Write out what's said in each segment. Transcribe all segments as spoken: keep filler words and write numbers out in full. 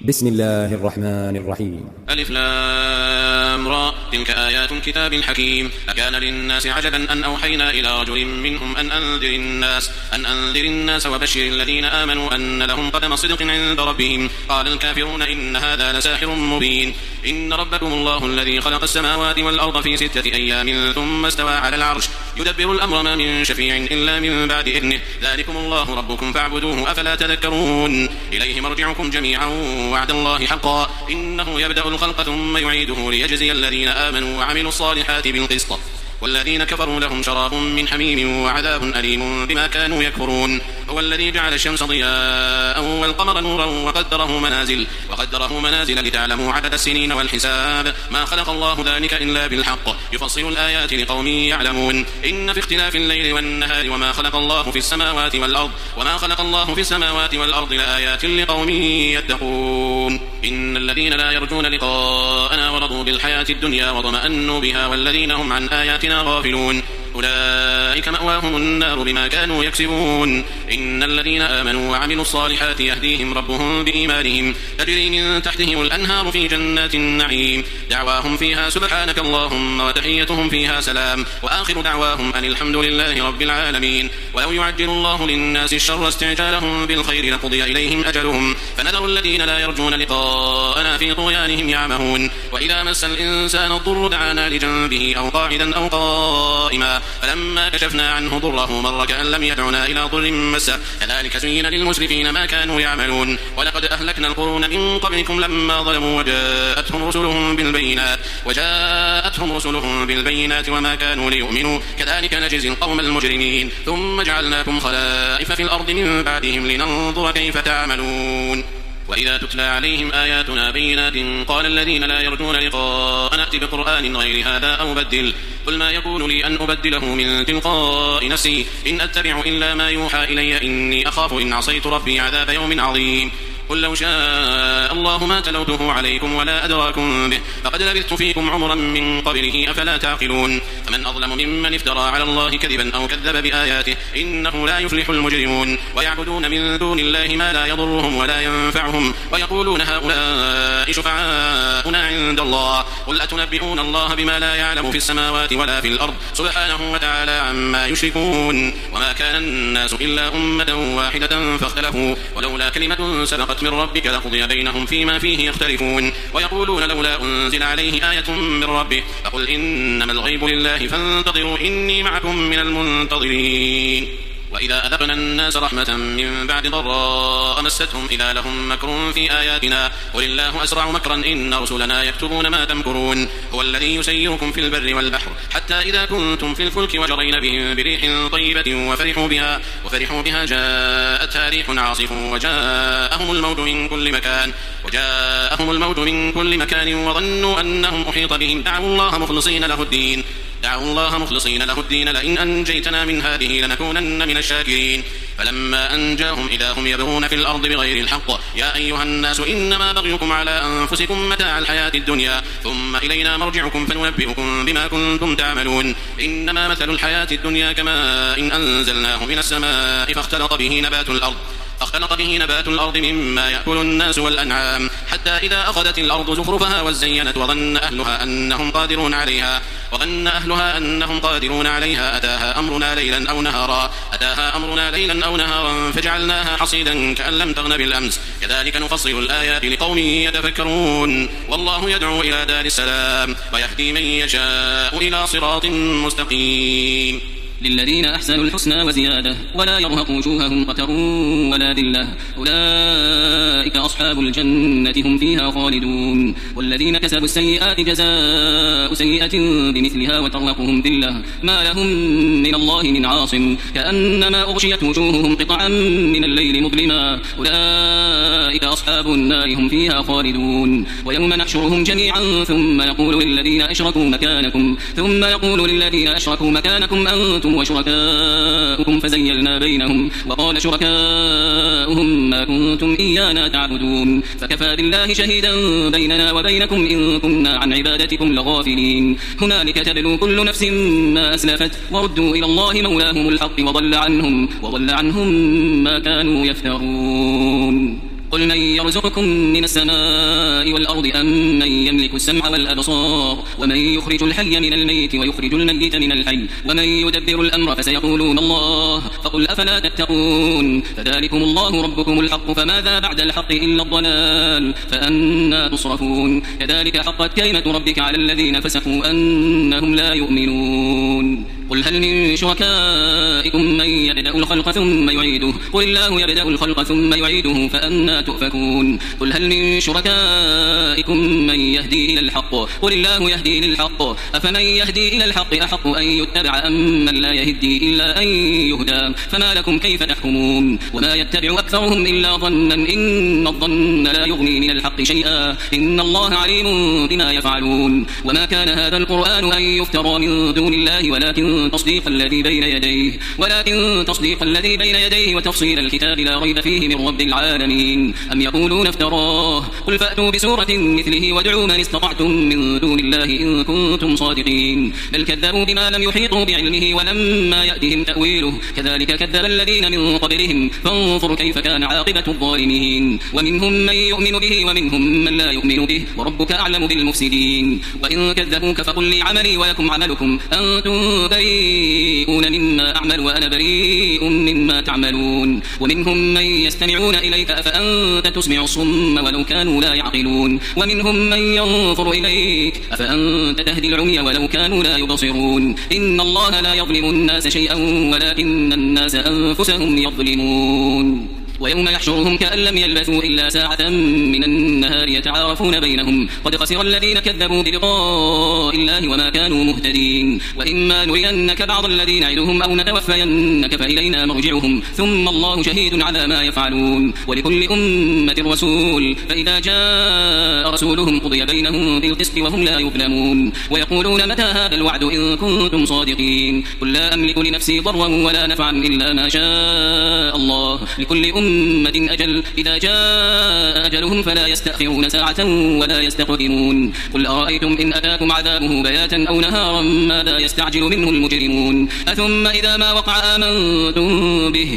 بسم الله الرحمن الرحيم. ألف لام را تلك آيات الكتاب الحكيم. أكان للناس عجبا أن أوحينا إلى رجل منهم أن أنذر الناس أن أنذر الناس وبشر الذين آمنوا أن لهم قدم صدق عند ربهم. قال الكافرون إن هذا لساحر مبين. إن ربكم الله الذي خلق السماوات والأرض في ستة أيام ثم استوى على العرش يدبر الأمر ما من شفيع إلا من بعد إذنه ذلكم الله ربكم فاعبدوه أفلا تذكرون. إليه مرجعكم جميعا وعد الله حقا إنه يبدأ الخلق ثم يعيده ليجزي الذين آمنوا وعملوا الصالحات بالقسط والذين كفروا لهم شراب من حميم وعذاب أليم بما كانوا يكفرون. هو الذي جعل الشمس ضياء والقمر نورا وقدره منازل وقدره منازل لتعلموا عدد السنين والحساب ما خلق الله ذلك إلا بالحق يفصل الآيات لقوم يعلمون. إن في اختلاف الليل والنهار وما خلق الله في السماوات والأرض وما خلق الله في السماوات والأرض لآيات لقوم يتقون. إن الذين لا يرجون لقاءنا ورضوا بالحياة الدنيا واطمأنوا بها والذين هم عن آياتنا غافلون أولئك مأواهم النار بما كانوا يكسبون. إن الذين آمنوا وعملوا الصالحات يهديهم ربهم بإيمانهم تجري من تحتهم الأنهار في جنات النعيم دعواهم فيها سبحانك اللهم وتحيتهم فيها سلام وآخر دعواهم أن الحمد لله رب العالمين. ولو يعجل الله للناس الشر استعجالهم بالخير لقضي إليهم أجلهم فنذر الذين لا يرجون لقاءنا في طغيانهم يعمهون. وإذا مس الإنسان الضر دعانا لجنبه أو قاعدا أو قائما فلما كشفنا عنه ضره مر كأن لم يدعنا إلى ضر مسه كذلك زين للمسرفين ما كانوا يعملون. ولقد أهلكنا القرون من قبلكم لما ظلموا وجاءتهم رسلهم بالبينات وجاءتهم رسلهم بالبينات وما كانوا ليؤمنوا كذلك نجزي القوم المجرمين. ثم جعلناكم خلائف في الأرض من بعدهم لننظر كيف تعملون. وإذا تتلى عليهم آياتنا بينات قال الذين لا يرجون لقاءنا ائت بقرآن غير هذا أو بدل قل ما يكون لي أن أبدله من تلقاء نفسي إن أتبع إلا ما يوحى إلي إني أخاف إن عصيت ربي عذاب يوم عظيم. قل لو شاء الله ما تلوته عليكم ولا أدراكم به فقد لبثت فيكم عمرا من قبله أفلا تعقلون. فمن أظلم ممن افترى على الله كذبا أو كذب بآياته إنه لا يفلح المجرمون. ويعبدون من دون الله ما لا يضرهم ولا ينفعهم ويقولون هؤلاء شفعاؤنا عند الله قل أتنبئون الله بما لا يعلم في السماوات ولا في الأرض سبحانه وتعالى عما يشركون. وما كان الناس إلا أمة واحدة فاختلفوا ولولا كلمة سبقت من ربك لقضي بينهم فيما فيه يختلفون. ويقولون لولا أنزل عليه آية من ربه فقل إنما الغيب لله فانتظروا إني معكم من المنتظرين. وإذا أذقنا الناس رحمة من بعد ضراء مستهم إذا لهم مكر في آياتنا قل الله أسرع مكرا إن رسلنا يكتبون ما تمكرون. هو الذي يسيركم في البر والبحر حتى إذا كنتم في الفلك وجرين بهم بريح طيبة وفرحوا بها وفرحوا بها جاءتها ريح عاصف وجاءهم الموج من كل مكان وجاءهم الموج من كل مكان وظنوا أنهم أحيط بهم دعوا الله مخلصين له الدين دعوا الله مخلصين له الدين لئن أنجيتنا من هذه لنكونن من الشاكرين. فلما أنجاهم إذا هم يبغون في الأرض بغير الحق يا أيها الناس إنما بغيكم على أنفسكم متاع الحياة الدنيا ثم إلينا مرجعكم فننبئكم بما كنتم تعملون. إنما مثل الحياة الدنيا كماء إن أنزلناه من السماء فاختلط به نبات الأرض فاختلط به نبات الأرض مما يأكل الناس والأنعام حتى إذا أخذت الأرض زخرفها وزينت وظن أهلها أنهم قادرون عليها وظن أهلها أنهم قادرون عليها أتاها أمرنا ليلا أو نهارا أتاها أمرنا ليلا أو نهارا فجعلناها حصيدا كأن لم تغن بالأمس كذلك نفصل الآيات لقوم يتفكرون. والله يدعو إلى دار السلام ويهدي من يشاء إلى صراط مستقيم. للذين أحسنوا الحسنى وزيادة ولا يرهق وجوههم قتر ولا ذلة أولئك أصحاب الجنة هم فيها خالدون. والذين كسبوا السيئات جزاء سيئة بمثلها وترهقهم ذلة ما لهم من الله من عاصم كأنما أغشيت وجوههم قطعا من الليل مظلما أولئك أصحاب النار هم فيها خالدون. ويوم نحشرهم جميعا ثم يقول للذين أشركوا مكانكم ثم يقول للذين أشركوا مكانكم أنتم وشركاؤكم فزيلنا بينهم وقال شركاؤهم ما كنتم إيانا تعبدون فكفى بالله شهيدا بيننا وبينكم إن كنا عن عبادتكم لغافلين. هنالك تبلو كل نفس ما أسلفت وردوا إلى الله مولاهم الحق وضل عنهم, وضل عنهم ما كانوا يفترون. قل من يرزقكم من السماء والأرض أم من يملك السمع والأبصار ومن يخرج الحي من الميت ويخرج الميت من الحي ومن يدبر الأمر فسيقولون الله فقل أفلا تتقون فذلكم الله ربكم الحق فماذا بعد الحق إلا الضلال فأنا تصرفون كذلك حقت كلمة ربك على الذين فسقوا أنهم لا يؤمنون قل هل من شركائكم من يبدأ الخلق ثم يعيده قل الله يبدأ الخلق ثم يعيده فأنا تؤفكون قل هل من شركائكم من يهدي إلى الحق قل الله يهدي للحق أفمن يهدي إلى الحق أحق أن يتبع أم من لا يهدي إلا أن يهدى فما لكم كيف تحكمون وما يتبع أكثرهم إلا ظنا إن الظن لا يغني من الحق شيئا إن الله عليم بما يفعلون وما كان هذا القرآن أن يفترى من دون الله ولكن تصديق الذي بين يديه ولكن تصديق الذي بين يديه وتفصيل الكتاب لا ريب فيه من رب العالمين أم يقولون افتراه قل فأتوا بسورة مثله وادعوا من استطعتم من دون الله إن كنتم صادقين بل كذبوا بما لم يحيطوا بعلمه ولما يأتهم تأويله كذلك كذب الذين من قبلهم فانظر كيف كان عاقبة الظالمين ومنهم من يؤمن به ومنهم من لا يؤمن به وربك أعلم بالمفسدين وإن كذبوك فقل لي عملي ولكم عملكم أنتم بريئون مما أعمل وأنا بريء مما تعملون ومنهم من يستمعون إليك أفأنت تسمع الصم ولو كانوا لا يعقلون ومنهم من ينظر إليك أفأنت تهدي العمي ولو كانوا لا يبصرون إن الله لا يظلم الناس شيئا ولكن الناس أنفسهم يظلمون ويوم يحشرهم كأن لم يلبثوا إلا ساعة من النهار يتعارفون بينهم قد خسر الذين كذبوا بلقاء الله وما كانوا مهتدين وإما نرينك بعض الذي نعدهم أو نتوفينك فإلينا مرجعهم ثم الله شهيد على ما يفعلون ولكل أمة رسول فإذا جاء رسولهم قضي بينهم بالقسط وهم لا يظلمون ويقولون متى هذا الوعد إن كنتم صادقين قل لا أملك لنفسي ضرا ولا نفعا إلا ما شاء الله لكل أمة أمة أجل إذا جاء أجلهم فلا يستأخرون ساعة ولا يستقدمون قل أرأيتم إن أتاكم عذابه بياتا أو نهارا ماذا يستعجل منه المجرمون أثم إذا ما وقع آمنتم به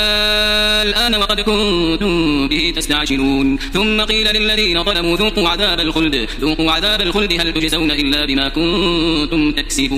الآن وقد كنتم به تستعجلون ثم قيل للذين ظلموا ذوقوا عذاب الخلد ذوقوا عذاب الخلد هل تجزون إلا بما كنتم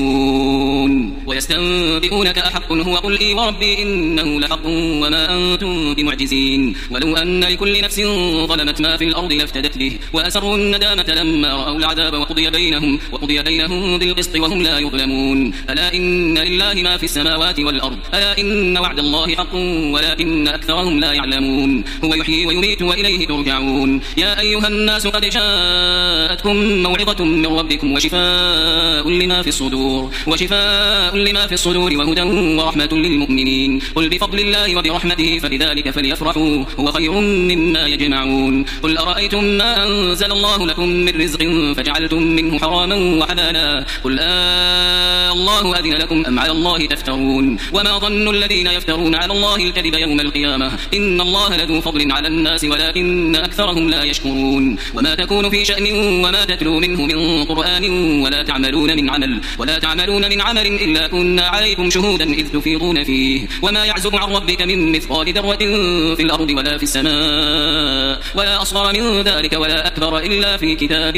تكسبون ويستنبئونك أحق هو قل إي وربي إنه لحق وما أنتم بمعجزين ولو أن لكل نفس ظلمت ما في الأرض لافتدت به وأسروا الندامة لما رأوا العذاب وقضي بينهم وقضي بينهم بالقسط وهم لا يظلمون ألا إن لله ما في السماوات والأرض ألا إن وعد الله حق ولكن أكثرهم لا يعلمون هو يحيي ويميت وإليه ترجعون يا أيها الناس قد جاءتكم موعظة من ربكم وشفاء لما في الصدور وشفاء لما في الصدور وهدى ورحمة للمؤمنين قل بفضل الله وبرحمته فبذلك فليفرحوا هو خير مما يجمعون قل أرأيتم ما أنزل الله لكم من رزق فجعلتم منه حراما وحلالا قل آه الله أذن لكم أم على الله تفترون وما ظن الذين يفترون على الله الكذب يوم القيامة إن الله لذو فضل على الناس ولكن أكثرهم لا يشكرون وما تكون في شأن وما تتلو منه من قرآن ولا تعملون من عمل ولا تعملون من عمل إلا كنا عليكم شهودا إذ تفيضون فيه وما يعزب عن ربك من مثقال ذرة في الأرض ولا في السماء ولا أصغر من ذلك ولا أكبر إلا في كتاب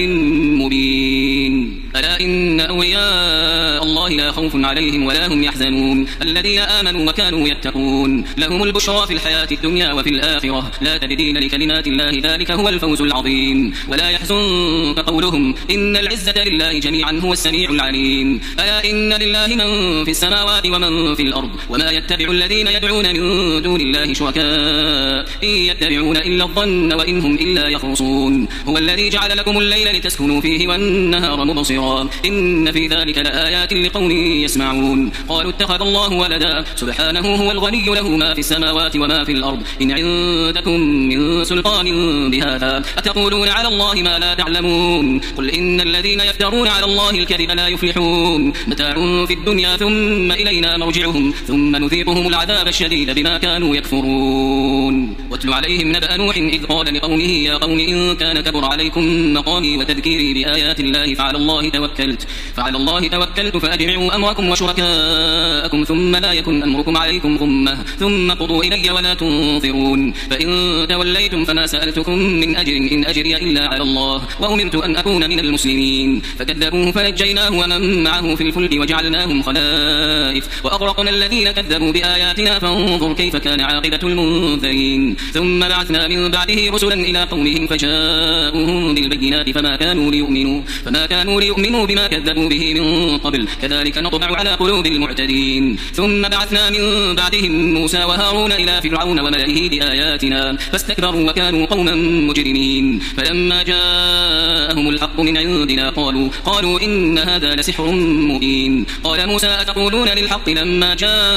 مبين ألا إن أولياء الله لا خوف عليهم ولا هم يحزنون الذين آمنوا وكانوا يتقون لهم البشرى في الحياة الدنيا وفي الآخرة لا تبديل لكلمات الله ذلك هو الفوز العظيم ولا يحزنك قولهم إن العزة لله جميعا هو السميع العليم ألا إن لله من في السماوات ومن في الأرض وما يتبع الذين يدعون من دون الله شركاء إن يتبعون إلا الظن وإن هم إلا يخرصون هو الذي جعل لكم الليل لتسكنوا فيه والنهار مبصرا إن في ذلك لآيات لقوم يسمعون قالوا اتخذ الله ولدا سبحانه هو الغني له ما في السماوات وما في الأرض إن عندكم من سلطان بهذا أتقولون على الله ما لا تعلمون قل إن الذين يفترون على الله الكذب لا يفلحون متاع في الدنيا ثم إلينا مرجعهم ثم نذيقهم العذاب الشديد بما كانوا يكفرون واتل عليهم نبأ نوح إذ قال لقومه يا قوم إن وإن كان كبر عليكم مقامي وتذكيري بآيات الله فعلى الله توكلت فعلى الله توكلت فأجمعوا أمركم وشركاءكم ثم لا يكن أمركم عليكم غمة ثم قضوا إلي ولا تنظرون فإن توليتم فما سألتكم من أجر إن أجري إلا على الله وأمرت أن أكون من المسلمين فكذبوه فنجيناه ومن معه في الفلك وجعلناهم خلائف وأغرقنا الذين كذبوا بآياتنا فانظر كيف كان عاقبة المنذرين ثم بعثنا من بعده رسلا إلى قومهم فجاءوهم بالبينات فما كانوا ليؤمنوا فما كانوا ليؤمنوا بما كذبوا به من قبل كذلك نطبع على قلوب المعتدين ثم بعثنا من بعدهم موسى وهارون إلى فرعون وملئه بآياتنا فاستكبروا وكانوا قوما مجرمين فلما جاءهم الحق من عندنا قالوا قالوا إن هذا لسحر مبين قال موسى أتقولون للحق لما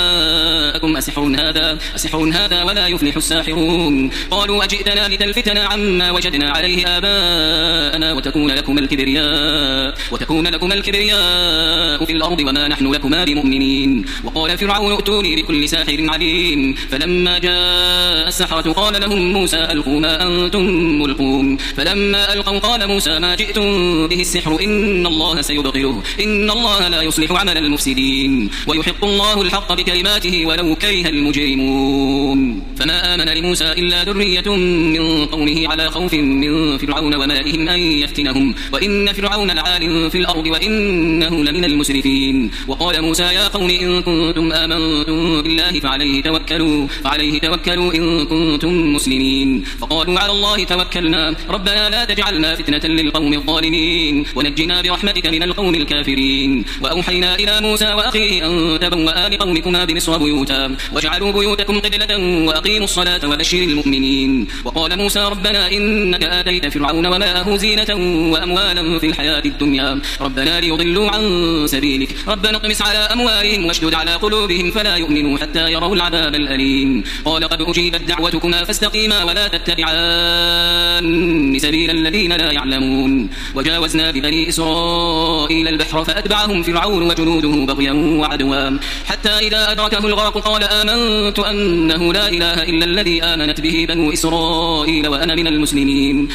جاءكم أسحر هذا أسحر هذا ولا يفلح الساحرون قالوا أجئتنا لتلفتنا عما وجدنا عليه آباءنا وتكون لكم الكبرياء وتكون لكم الكبرياء في الأرض وما نحن لكما بمؤمنين وقال فرعون ائتوني بكل ساحر عليم فلما جاء السحرة قال لهم موسى ألقوا ما أنتم ملقون فلما ألقوا قال موسى ما جئتم به السحر إن الله سيبطله إن الله لا يصلح عمل المفسدين ويحق الله الحق بكلماته ولو كره المجرمون فما آمن لموسى إلا ذرية من قومه على خوف من فرعون وملئهم أن يفتنهم وإن فرعون لعال في الأرض وإنه لمن المسرفين وقال موسى يا قوم إن كنتم آمنتم بالله فعليه توكلوا فعليه توكلوا إن كنتم مسلمين فقالوا على الله توكلنا ربنا لا تجعلنا فتنة للقوم الظالمين ونجنا برحمتك من القوم الكافرين وأوحينا إلى موسى وأخيه أن تبوأ لقومكما بمصر بيوتا واجعلوا بيوتكم قبلة وأقيموا الصلاة وبشر المؤمنين وقال موسى ربنا إنك آتيت فرعون وملأه زينة وأموالا في الحياة الدنيا ربنا ليضلوا عن سبيلك ربنا اطمس على أموالهم واشدد على قلوبهم فلا يؤمنوا حتى يروا العذاب الأليم قال قد أجيبت دعوتكما فاستقيما ولا تتبعان سبيل الذين لا يعلمون وجاوزنا ببني إسرائيل البحر فأتبعهم فرعون وجنوده بغيا وعدوا حتى إذا أدركه الغرق قال آمنت أنه لا إله إلا الذي آمنت به بنو إسرائيل وأنا من المسلمين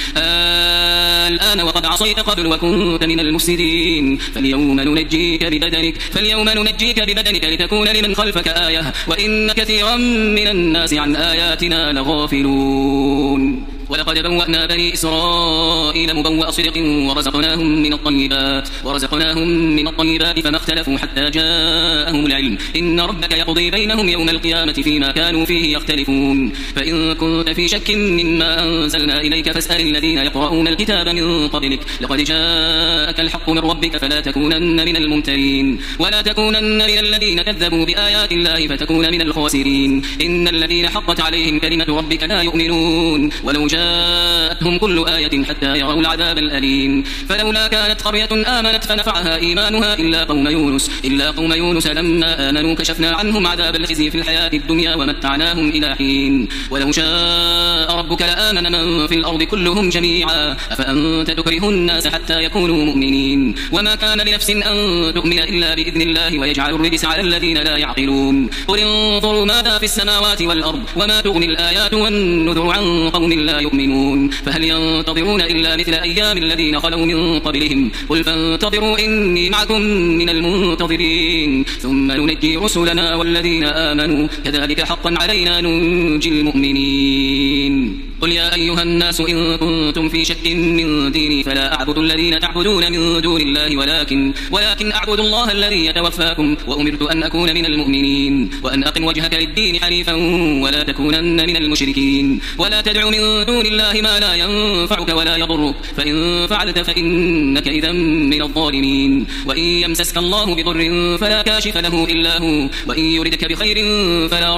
الآن وقد عصيت قبل وكنت من المفسدين فاليوم ننجيك ببدنك فاليوم ننجيك ببدنك لتكون لمن خلفك آية وإن كثيرا من الناس عن آياتنا لغافلون ولقد بوأنا بني إسرائيل مبوأ صدق ورزقناهم من الطيبات ورزقناهم من الطيبات فما اختلفوا حتى جاءهم العلم إن ربك يقضي بينهم يوم القيامة فيما كانوا فيه يختلفون فإن كنت في شك مما أنزلنا إليك فاسأل الذين يقرؤون الكتاب من قبلك لقد جاءك الحق من ربك فلا تكونن من الممترين ولا تكونن من الذين كذبوا بآيات الله فتكون من الخاسرين إن الذين حقت عليهم كلمة ربك لا يؤمنون ولو جاءتهم كل آية حتى يروا العذاب الأليم فلولا كانت قرية آمنت فنفعها إيمانها إلا قوم يونس إلا قوم يونس لما آمنوا كشفنا عنهم عذاب الخزي في الحياة الدنيا ومتعناهم إلى حين ولو شاء ربك لآمن من في الأرض كلهم جميعا أفأنت تكره الناس حتى يكونوا مؤمنين وما كان لنفس أن تؤمن إلا بإذن الله ويجعل الرجس على الذين لا يعقلون قل انظروا ماذا في السماوات والأرض وما تغني الآيات والنذر عن قوم لا يؤمنون فهل ينتظرون إلا مثل أيام الذين خلوا من قبلهم قل فانتظروا إني معكم من المنتظرين ثم ننجي رسلنا والذين آمنوا كذلك حقا علينا ننجي المؤمنين قل يا أيها الناس إن كنتم في شك من ديني فلا أعبد الذين تعبدون من دون الله ولكن ولكن أعبد الله الذي يتوفاكم وأمرت أن أكون من المؤمنين وأن أقم وجهك للدين حنيفا ولا تكونن من المشركين ولا تدع من دون الله ما لا ينفعك ولا يضرك فإن فعلت فإنك إذا من الظالمين وإن يمسسك الله بضر فلا كاشف له إلا هو وإن يردك بخير فلا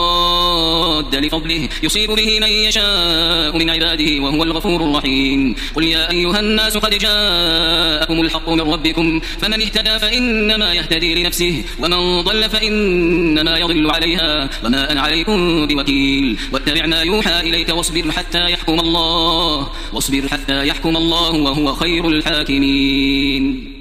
راد لفضله يصيب به من يشاء من عباده وهو الغفور الرحيم قل يا أيها الناس قد جاءكم الحق من ربكم فمن اهتدى فإنما يهتدي لنفسه ومن ضل فإنما يضل عليها وما أنا عليكم بوكيل واتبع ما يوحى إليك واصبر حتى يحكم الله واصبر حتى يحكم الله وهو خير الحاكمين